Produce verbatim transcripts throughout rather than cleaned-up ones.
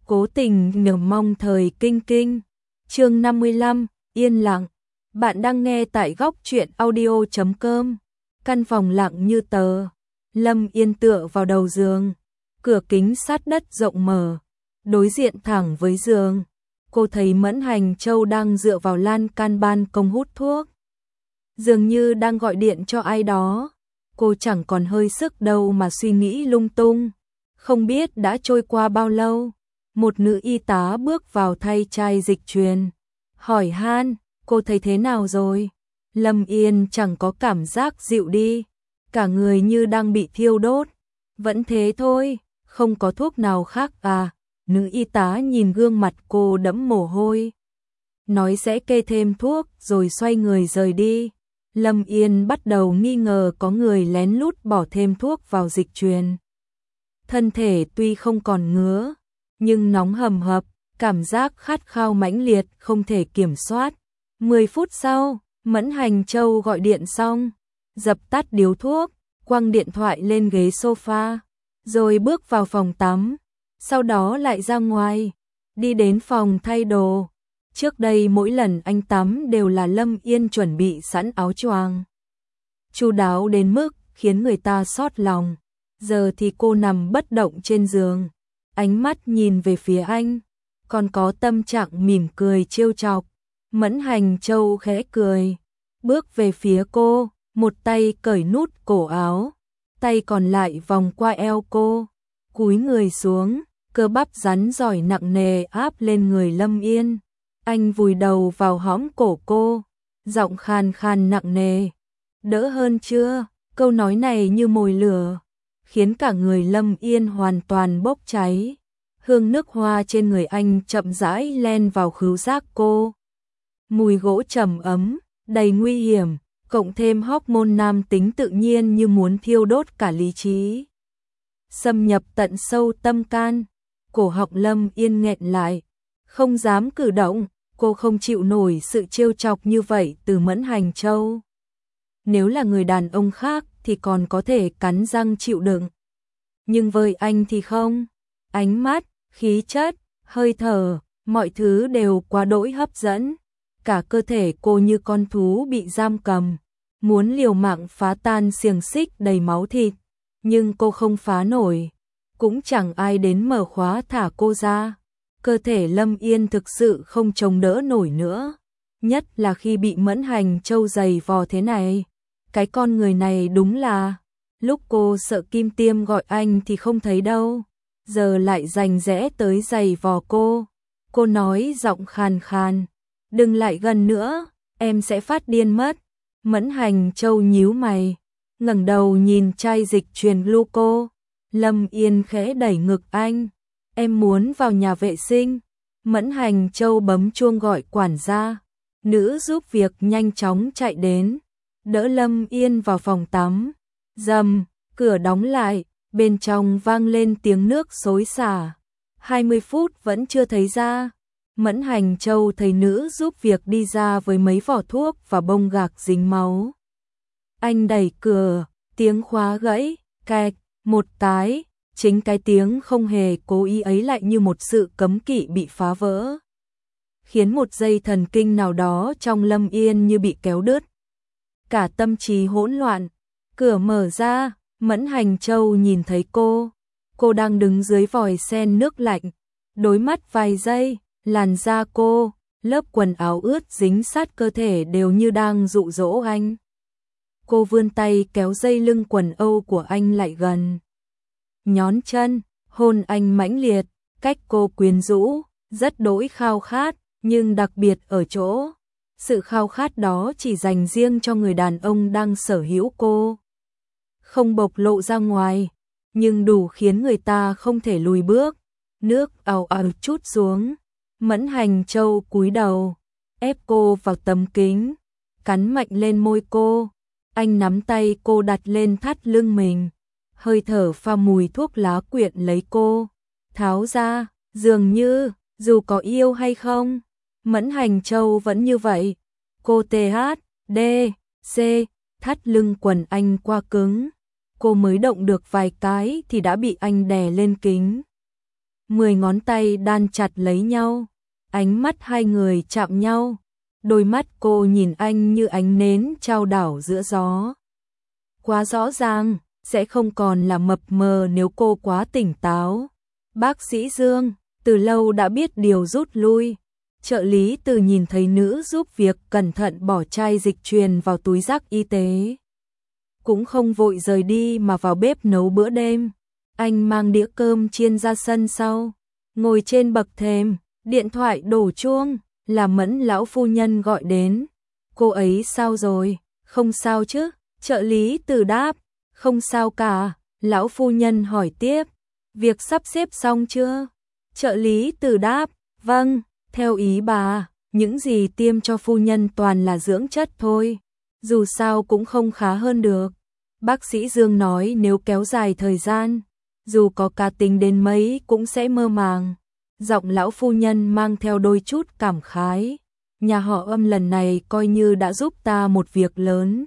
Cố tình nhờ mong thời kinh kinh. Chương năm mươi lăm, yên lặng. Bạn đang nghe tại góc truyện audio chấm com. Căn phòng lặng như tờ. Lâm Yên tựa vào đầu giường. Cửa kính sát đất rộng mở, đối diện thẳng với giường. Cô thấy Mẫn Hành Châu đang dựa vào lan can ban công hút thuốc. Dường như đang gọi điện cho ai đó. Cô chẳng còn hơi sức đâu mà suy nghĩ lung tung. Không biết đã trôi qua bao lâu. Một nữ y tá bước vào thay chai dịch truyền. Hỏi han, cô thấy thế nào rồi? Lâm Yên chẳng có cảm giác dịu đi. Cả người như đang bị thiêu đốt. Vẫn thế thôi, không có thuốc nào khác à? Nữ y tá nhìn gương mặt cô đẫm mồ hôi. Nói sẽ kê thêm thuốc rồi xoay người rời đi. Lâm Yên bắt đầu nghi ngờ có người lén lút bỏ thêm thuốc vào dịch truyền. Thân thể tuy không còn ngứa, nhưng nóng hầm hập, cảm giác khát khao mãnh liệt không thể kiểm soát. Mười phút sau, Mẫn Hành Châu gọi điện xong, dập tắt điếu thuốc, quăng điện thoại lên ghế sofa, rồi bước vào phòng tắm, sau đó lại ra ngoài, đi đến phòng thay đồ. Trước đây mỗi lần anh tắm đều là Lâm Yên chuẩn bị sẵn áo choàng. Chu đáo đến mức khiến người ta xót lòng. Giờ thì cô nằm bất động trên giường, ánh mắt nhìn về phía anh, còn có tâm trạng mỉm cười trêu chọc. Mẫn Hành Châu khẽ cười, bước về phía cô, một tay cởi nút cổ áo, tay còn lại vòng qua eo cô, cúi người xuống, cơ bắp rắn rỏi nặng nề áp lên người Lâm Yên. Anh vùi đầu vào hõm cổ cô, giọng khan khan nặng nề. Đỡ hơn chưa? Câu nói này như mồi lửa, khiến cả người Lâm Yên hoàn toàn bốc cháy. Hương nước hoa trên người anh chậm rãi len vào khứu giác cô. Mùi gỗ trầm ấm, đầy nguy hiểm, cộng thêm hormone nam tính tự nhiên như muốn thiêu đốt cả lý trí. Xâm nhập tận sâu tâm can, cổ họng Lâm Yên nghẹn lại, không dám cử động, cô không chịu nổi sự trêu chọc như vậy từ Mẫn Hành Châu. Nếu là người đàn ông khác thì còn có thể cắn răng chịu đựng. Nhưng với anh thì không. Ánh mắt, khí chất, hơi thở, mọi thứ đều quá đỗi hấp dẫn. Cả cơ thể cô như con thú bị giam cầm, muốn liều mạng phá tan xiềng xích đầy máu thịt. Nhưng cô không phá nổi, cũng chẳng ai đến mở khóa thả cô ra. Cơ thể Lâm Yên thực sự không chống đỡ nổi nữa. Nhất là khi bị Mẫn Hành Châu giày vò thế này. Cái con người này đúng là, lúc cô sợ Kim Tiêm gọi anh thì không thấy đâu, giờ lại rành rẽ tới giày vò cô. Cô nói giọng khàn khàn, đừng lại gần nữa, em sẽ phát điên mất. Mẫn Hành Châu nhíu mày, ngẩng đầu nhìn chai dịch truyền gluco. Lâm Yên khẽ đẩy ngực anh, em muốn vào nhà vệ sinh. Mẫn Hành Châu bấm chuông gọi quản gia, nữ giúp việc nhanh chóng chạy đến, đỡ Lâm Yên vào phòng tắm. Rầm, cửa đóng lại, bên trong vang lên tiếng nước xối xả. hai mươi phút vẫn chưa thấy ra. Mẫn Hành Châu thấy nữ giúp việc đi ra với mấy vỏ thuốc và bông gạc dính máu. Anh đẩy cửa, tiếng khóa gãy, kẹt, một cái. Chính cái tiếng không hề cố ý ấy lại như một sự cấm kỵ bị phá vỡ, khiến một dây thần kinh nào đó trong Lâm Yên như bị kéo đứt. Cả tâm trí hỗn loạn. Cửa mở ra, Mẫn Hành Châu nhìn thấy cô. Cô đang đứng dưới vòi sen nước lạnh. Đối mắt vài giây, làn da cô, lớp quần áo ướt dính sát cơ thể đều như đang dụ dỗ anh. Cô vươn tay kéo dây lưng quần âu của anh lại gần. Nhón chân, hôn anh mãnh liệt, cách cô quyến rũ, rất đỗi khao khát, nhưng đặc biệt ở chỗ, sự khao khát đó chỉ dành riêng cho người đàn ông đang sở hữu cô. Không bộc lộ ra ngoài, nhưng đủ khiến người ta không thể lùi bước. Nước ào ào chút xuống, Mẫn Hành Châu cúi đầu, ép cô vào tấm kính, cắn mạnh lên môi cô. Anh nắm tay cô đặt lên thắt lưng mình. Hơi thở pha mùi thuốc lá quyện lấy cô, tháo ra, dường như, dù có yêu hay không, Mẫn Hành Châu vẫn như vậy. Cô tê hát, đê, xê, thắt lưng quần anh qua cứng. Cô mới động được vài cái thì đã bị anh đè lên kính. mười ngón tay đan chặt lấy nhau, ánh mắt hai người chạm nhau, đôi mắt cô nhìn anh như ánh nến trao đảo giữa gió. Quá rõ ràng, sẽ không còn là mập mờ nếu cô quá tỉnh táo. Bác sĩ Dương từ lâu đã biết điều rút lui. Trợ lý Từ nhìn thấy nữ giúp việc cẩn thận bỏ chai dịch truyền vào túi rác y tế. Cũng không vội rời đi mà vào bếp nấu bữa đêm. Anh mang đĩa cơm chiên ra sân sau, ngồi trên bậc thềm, điện thoại đổ chuông, là Mẫn lão phu nhân gọi đến. Cô ấy sao rồi? Không sao chứ? Trợ lý Từ đáp, không sao cả. Lão phu nhân hỏi tiếp, việc sắp xếp xong chưa? Trợ lý Từ đáp, vâng, theo ý bà, những gì tiêm cho phu nhân toàn là dưỡng chất thôi, dù sao cũng không khá hơn được. Bác sĩ Dương nói nếu kéo dài thời gian, dù có cá tính đến mấy cũng sẽ mơ màng. Giọng lão phu nhân mang theo đôi chút cảm khái. Nhà họ Âm lần này coi như đã giúp ta một việc lớn.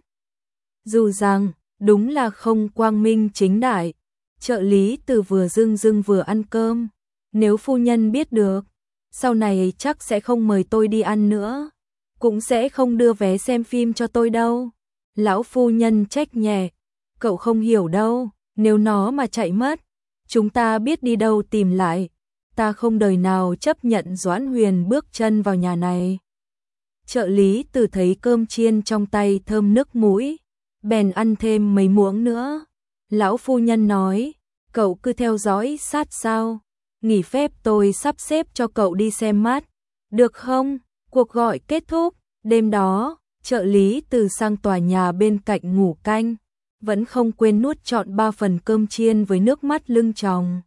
Dù rằng, đúng là không quang minh chính đại. Trợ lý Từ vừa dưng dưng vừa ăn cơm. Nếu phu nhân biết được, sau này chắc sẽ không mời tôi đi ăn nữa. Cũng sẽ không đưa vé xem phim cho tôi đâu. Lão phu nhân trách nhẹ. Cậu không hiểu đâu, nếu nó mà chạy mất, chúng ta biết đi đâu tìm lại. Ta không đời nào chấp nhận Doãn Huyền bước chân vào nhà này. Trợ lý Từ thấy cơm chiên trong tay thơm nước mũi, bèn ăn thêm mấy muỗng nữa. Lão phu nhân nói, cậu cứ theo dõi sát sao. Nghỉ phép tôi sắp xếp cho cậu đi xem mắt, được không? Cuộc gọi kết thúc, đêm đó, trợ lý Từ sang tòa nhà bên cạnh ngủ canh, vẫn không quên nuốt trọn ba phần cơm chiên với nước mắt lưng tròng.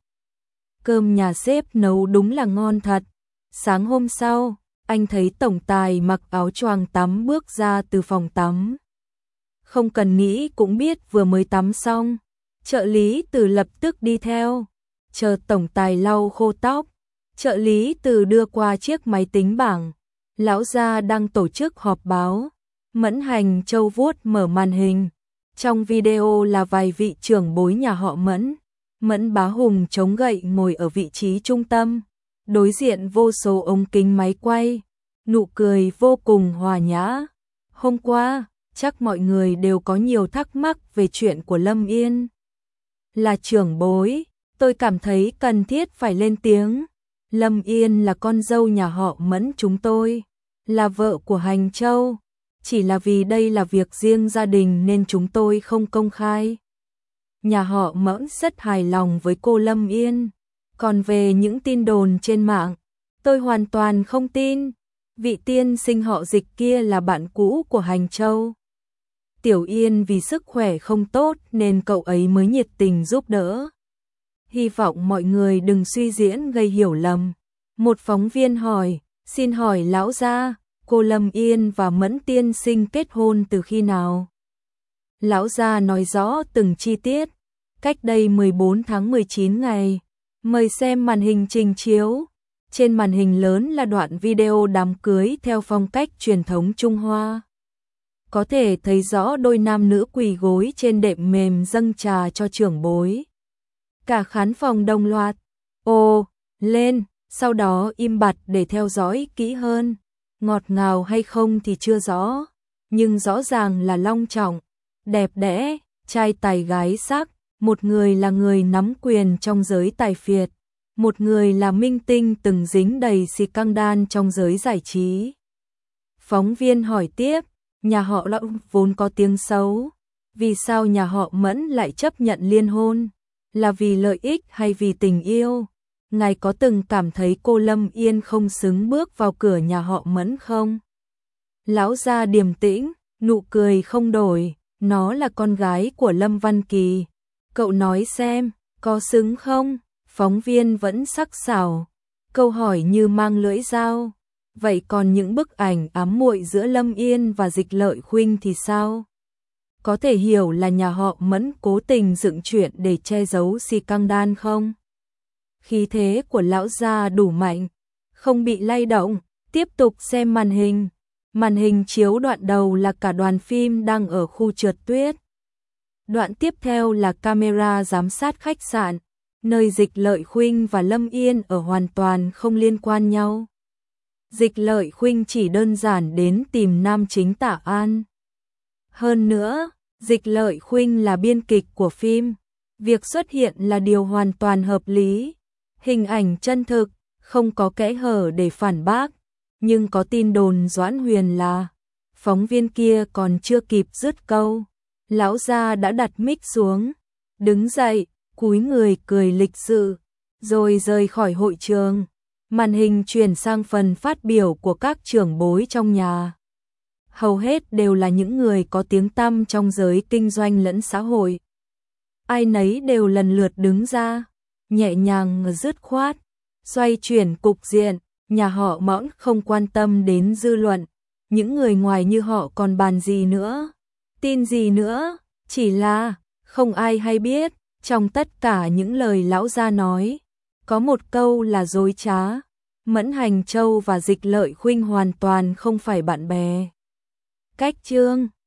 Cơm nhà sếp nấu đúng là ngon thật. Sáng hôm sau, anh thấy tổng tài mặc áo choàng tắm bước ra từ phòng tắm. Không cần nghĩ cũng biết vừa mới tắm xong. Trợ lý Từ lập tức đi theo. Chờ tổng tài lau khô tóc, trợ lý Từ đưa qua chiếc máy tính bảng. Lão gia đang tổ chức họp báo. Mẫn Hành Châu vuốt mở màn hình. Trong video là vài vị trưởng bối nhà họ Mẫn. Mẫn Bá Hùng chống gậy ngồi ở vị trí trung tâm, đối diện vô số ống kính máy quay, nụ cười vô cùng hòa nhã. Hôm qua, chắc mọi người đều có nhiều thắc mắc về chuyện của Lâm Yên. Là trưởng bối, tôi cảm thấy cần thiết phải lên tiếng. Lâm Yên là con dâu nhà họ Mẫn chúng tôi, là vợ của Hành Châu. Chỉ là vì đây là việc riêng gia đình nên chúng tôi không công khai. Nhà họ Mẫn rất hài lòng với cô Lâm Yên. Còn về những tin đồn trên mạng, tôi hoàn toàn không tin. Vị tiên sinh họ Dịch kia là bạn cũ của Hành Châu. Tiểu Yên vì sức khỏe không tốt nên cậu ấy mới nhiệt tình giúp đỡ. Hy vọng mọi người đừng suy diễn gây hiểu lầm. Một phóng viên hỏi, xin hỏi lão gia, cô Lâm Yên và Mẫn tiên sinh kết hôn từ khi nào? Lão gia nói rõ từng chi tiết. Cách đây mười bốn tháng mười chín ngày. Mời xem màn hình trình chiếu. Trên màn hình lớn là đoạn video đám cưới theo phong cách truyền thống Trung Hoa. Có thể thấy rõ đôi nam nữ quỳ gối trên đệm mềm dâng trà cho trưởng bối. Cả khán phòng đồng loạt ồ lên, sau đó im bặt để theo dõi kỹ hơn. Ngọt ngào hay không thì chưa rõ, nhưng rõ ràng là long trọng, đẹp đẽ, trai tài gái sắc. Một người là người nắm quyền trong giới tài phiệt, một người là minh tinh từng dính đầy xì căng đan trong giới giải trí. Phóng viên hỏi tiếp, nhà họ Lâm vốn có tiếng xấu, vì sao nhà họ Mẫn lại chấp nhận liên hôn? Là vì lợi ích hay vì tình yêu? Ngài có từng cảm thấy cô Lâm Yên không xứng bước vào cửa nhà họ Mẫn không? Lão gia điềm tĩnh, nụ cười không đổi, nó là con gái của Lâm Văn Kỳ. Cậu nói xem, có xứng không? Phóng viên vẫn sắc sảo, câu hỏi như mang lưỡi dao. Vậy còn những bức ảnh ám muội giữa Lâm Yên và Dịch Lợi Khuynh thì sao? Có thể hiểu là nhà họ Mẫn cố tình dựng chuyện để che giấu xì căng đan không? Khí thế của lão gia đủ mạnh, không bị lay động. Tiếp tục xem màn hình. Màn hình chiếu đoạn đầu là cả đoàn phim đang ở khu trượt tuyết. Đoạn tiếp theo là camera giám sát khách sạn. nơi Dịch Lợi Khuynh và Lâm Yên ở hoàn toàn không liên quan nhau. Dịch Lợi Khuynh chỉ đơn giản đến tìm nam chính Tạ An. Hơn nữa, Dịch Lợi Khuynh là biên kịch của phim, việc xuất hiện là điều hoàn toàn hợp lý, hình ảnh chân thực, không có kẽ hở để phản bác, nhưng có tin đồn Doãn Huyền là phóng viên kia còn chưa kịp dứt câu, lão gia đã đặt mic xuống, đứng dậy, cúi người cười lịch sự, rồi rời khỏi hội trường. Màn hình chuyển sang phần phát biểu của các trưởng bối trong nhà. Hầu hết đều là những người có tiếng tăm trong giới kinh doanh lẫn xã hội. Ai nấy đều lần lượt đứng ra, nhẹ nhàng dứt khoát, xoay chuyển cục diện, nhà họ Mõng không quan tâm đến dư luận, những người ngoài như họ còn bàn gì nữa, tin gì nữa, chỉ là không ai hay biết, trong tất cả những lời lão gia nói, có một câu là dối trá. Mẫn Hành Châu và Dịch Lợi Khuynh hoàn toàn không phải bạn bè. Cách chương